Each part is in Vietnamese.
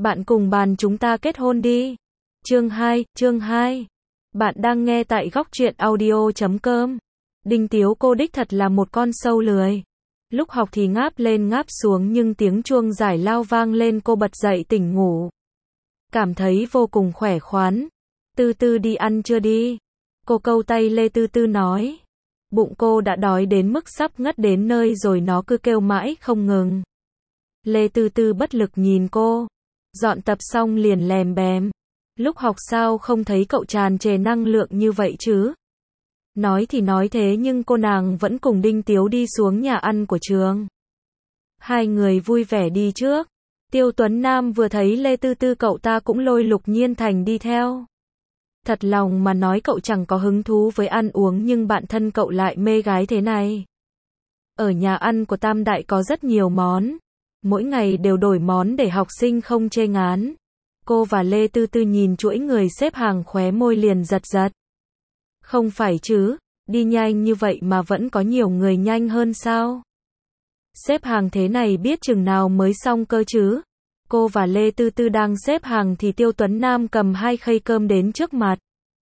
Bạn cùng bàn chúng ta kết hôn đi. Chương 2. Bạn đang nghe tại góc truyện audio.com. Đinh Tiếu cô đích thật là một con sâu lười. Lúc học thì ngáp lên ngáp xuống nhưng tiếng chuông giải lao vang lên cô bật dậy tỉnh ngủ. Cảm thấy vô cùng khỏe khoắn. Tư Tư đi ăn chưa đi? Cô câu tay Lê Tư Tư nói. Bụng cô đã đói đến mức sắp ngất đến nơi rồi nó cứ kêu mãi không ngừng. Lê Tư Tư bất lực nhìn cô. Dọn tập xong liền lèm bèm. Lúc học sao không thấy cậu tràn trề năng lượng như vậy chứ? Nói thì nói thế nhưng cô nàng vẫn cùng Đinh Tiếu đi xuống nhà ăn của trường. Hai người vui vẻ đi trước. Tiêu Tuấn Nam vừa thấy Lê Tư Tư cậu ta cũng lôi Lục Nhiên Thành đi theo. Thật lòng mà nói cậu chẳng có hứng thú với ăn uống nhưng bạn thân cậu lại mê gái thế này. Ở nhà ăn của Tam Đại có rất nhiều món. Mỗi ngày đều đổi món để học sinh không chê ngán. Cô và Lê Tư Tư nhìn chuỗi người xếp hàng khóe môi liền giật giật. Không phải chứ, đi nhanh như vậy mà vẫn có nhiều người nhanh hơn sao? Xếp hàng thế này biết chừng nào mới xong cơ chứ? Cô và Lê Tư Tư đang xếp hàng thì Tiêu Tuấn Nam cầm 2 khay cơm đến trước mặt.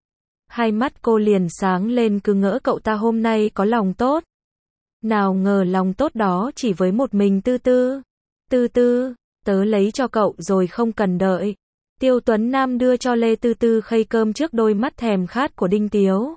Hai mắt cô liền sáng lên cứ ngỡ cậu ta hôm nay có lòng tốt. Nào ngờ lòng tốt đó chỉ với một mình Tư Tư. Tư Tư, tớ lấy cho cậu rồi không cần đợi. Tiêu Tuấn Nam đưa cho Lê Tư Tư khay cơm trước đôi mắt thèm khát của Đinh Tiếu.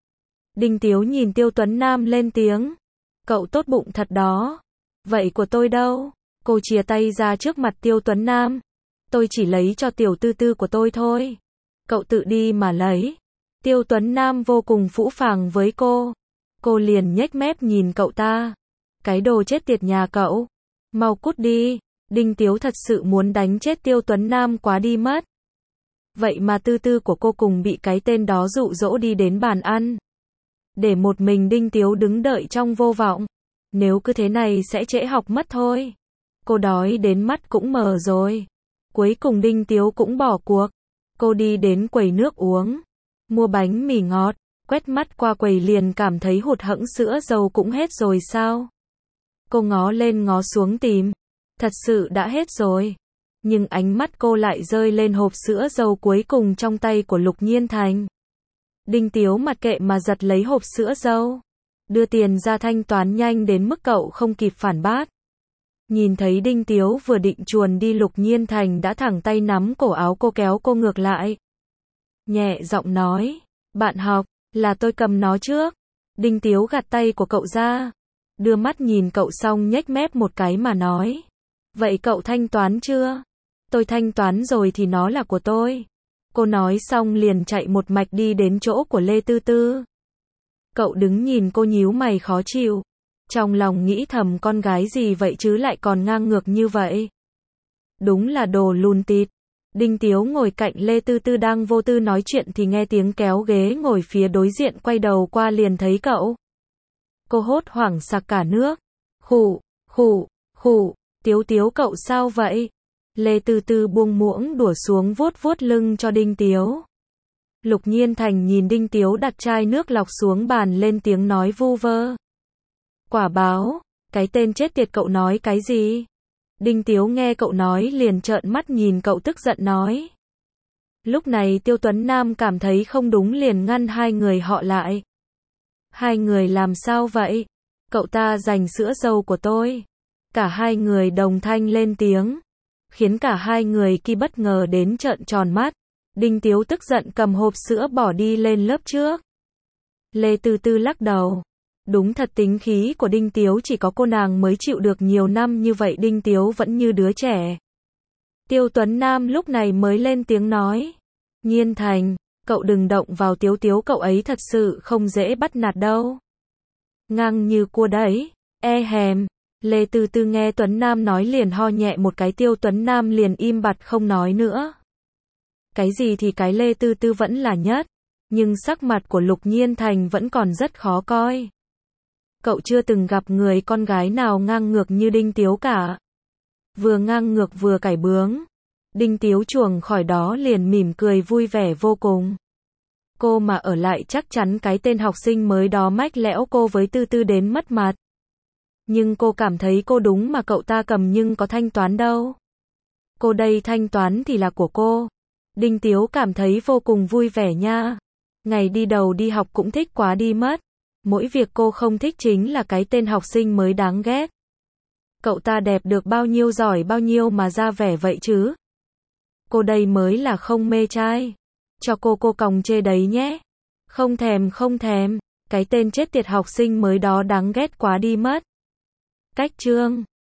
Đinh Tiếu nhìn Tiêu Tuấn Nam lên tiếng. Cậu tốt bụng thật đó. Vậy của tôi đâu? Cô chìa tay ra trước mặt Tiêu Tuấn Nam. Tôi chỉ lấy cho tiểu Tư Tư của tôi thôi. Cậu tự đi mà lấy. Tiêu Tuấn Nam vô cùng phũ phàng với cô. Cô liền nhếch mép nhìn cậu ta. Cái đồ chết tiệt nhà cậu. Mau cút đi. Đinh Tiếu thật sự muốn đánh chết Tiêu Tuấn Nam quá đi mất. Vậy mà Tư Tư của cô cùng bị cái tên đó dụ dỗ đi đến bàn ăn. Để một mình Đinh Tiếu đứng đợi trong vô vọng. Nếu cứ thế này sẽ trễ học mất thôi. Cô đói đến mắt cũng mờ rồi. Cuối cùng Đinh Tiếu cũng bỏ cuộc. Cô đi đến quầy nước uống. Mua bánh mì ngọt. Quét mắt qua quầy liền cảm thấy hụt hẫng sữa dầu cũng hết rồi sao? Cô ngó lên ngó xuống tìm. Thật sự đã hết rồi. Nhưng ánh mắt cô lại rơi lên hộp sữa dầu cuối cùng trong tay của Lục Nhiên Thành. Đinh Tiếu mặc kệ mà giật lấy hộp sữa dầu. Đưa tiền ra thanh toán nhanh đến mức cậu không kịp phản bác. Nhìn thấy Đinh Tiếu vừa định chuồn đi Lục Nhiên Thành đã thẳng tay nắm cổ áo cô kéo cô ngược lại. Nhẹ giọng nói. Bạn học, là tôi cầm nó trước. Đinh Tiếu gạt tay của cậu ra. Đưa mắt nhìn cậu xong nhếch mép một cái mà nói. Vậy cậu thanh toán chưa? Tôi thanh toán rồi thì nó là của tôi. Cô nói xong liền chạy một mạch đi đến chỗ của Lê Tư Tư. Cậu đứng nhìn cô nhíu mày khó chịu. Trong lòng nghĩ thầm con gái gì vậy chứ lại còn ngang ngược như vậy. Đúng là đồ lùn tịt. Đinh Tiếu ngồi cạnh Lê Tư Tư đang vô tư nói chuyện thì nghe tiếng kéo ghế ngồi phía đối diện quay đầu qua liền thấy cậu. Cô hốt hoảng sặc cả nước. Khụ, khụ, khụ, Tiếu cậu sao vậy? Lê Tư Tư buông muỗng đũa xuống vuốt vuốt lưng cho Đinh Tiếu. Lục Nhiên Thành nhìn Đinh Tiếu đặt chai nước lọc xuống bàn lên tiếng nói vu vơ. Quả báo, cái tên chết tiệt cậu nói cái gì? Đinh Tiếu nghe cậu nói liền trợn mắt nhìn cậu tức giận nói. Lúc này Tiêu Tuấn Nam cảm thấy không đúng liền ngăn hai người họ lại. Hai người làm sao vậy? Cậu ta giành sữa dâu của tôi. Cả hai người đồng thanh lên tiếng. Khiến cả hai người kia bất ngờ đến trợn tròn mắt. Đinh Tiếu tức giận cầm hộp sữa bỏ đi lên lớp trước. Lê Tư Tư lắc đầu. Đúng thật tính khí của Đinh Tiếu chỉ có cô nàng mới chịu được nhiều năm như vậy Đinh Tiếu vẫn như đứa trẻ. Tiêu Tuấn Nam lúc này mới lên tiếng nói. Nhiên Thành, cậu đừng động vào Tiếu cậu ấy thật sự không dễ bắt nạt đâu. Ngang như cua đấy, e hèm. Lê Tư Tư nghe Tuấn Nam nói liền ho nhẹ một cái Tiêu Tuấn Nam liền im bặt không nói nữa. Cái gì thì cái Lê Tư Tư vẫn là nhất. Nhưng sắc mặt của Lục Nhiên Thành vẫn còn rất khó coi. Cậu chưa từng gặp người con gái nào ngang ngược như Đinh Tiếu cả. Vừa ngang ngược vừa cải bướng. Đinh Tiếu chuồng khỏi đó liền mỉm cười vui vẻ vô cùng. Cô mà ở lại chắc chắn cái tên học sinh mới đó mách lẽo cô với Tư Tư đến mất mặt. Nhưng cô cảm thấy cô đúng mà cậu ta cầm nhưng có thanh toán đâu. Cô đây thanh toán thì là của cô. Đinh Tiếu cảm thấy vô cùng vui vẻ nha. Ngày đi đầu đi học cũng thích quá đi mất. Mỗi việc cô không thích chính là cái tên học sinh mới đáng ghét. Cậu ta đẹp được bao nhiêu giỏi bao nhiêu mà ra vẻ vậy chứ. Cô đây mới là không mê trai. Cho cô còng chê đấy nhé. Không thèm. Cái tên chết tiệt học sinh mới đó đáng ghét quá đi mất. Cách chương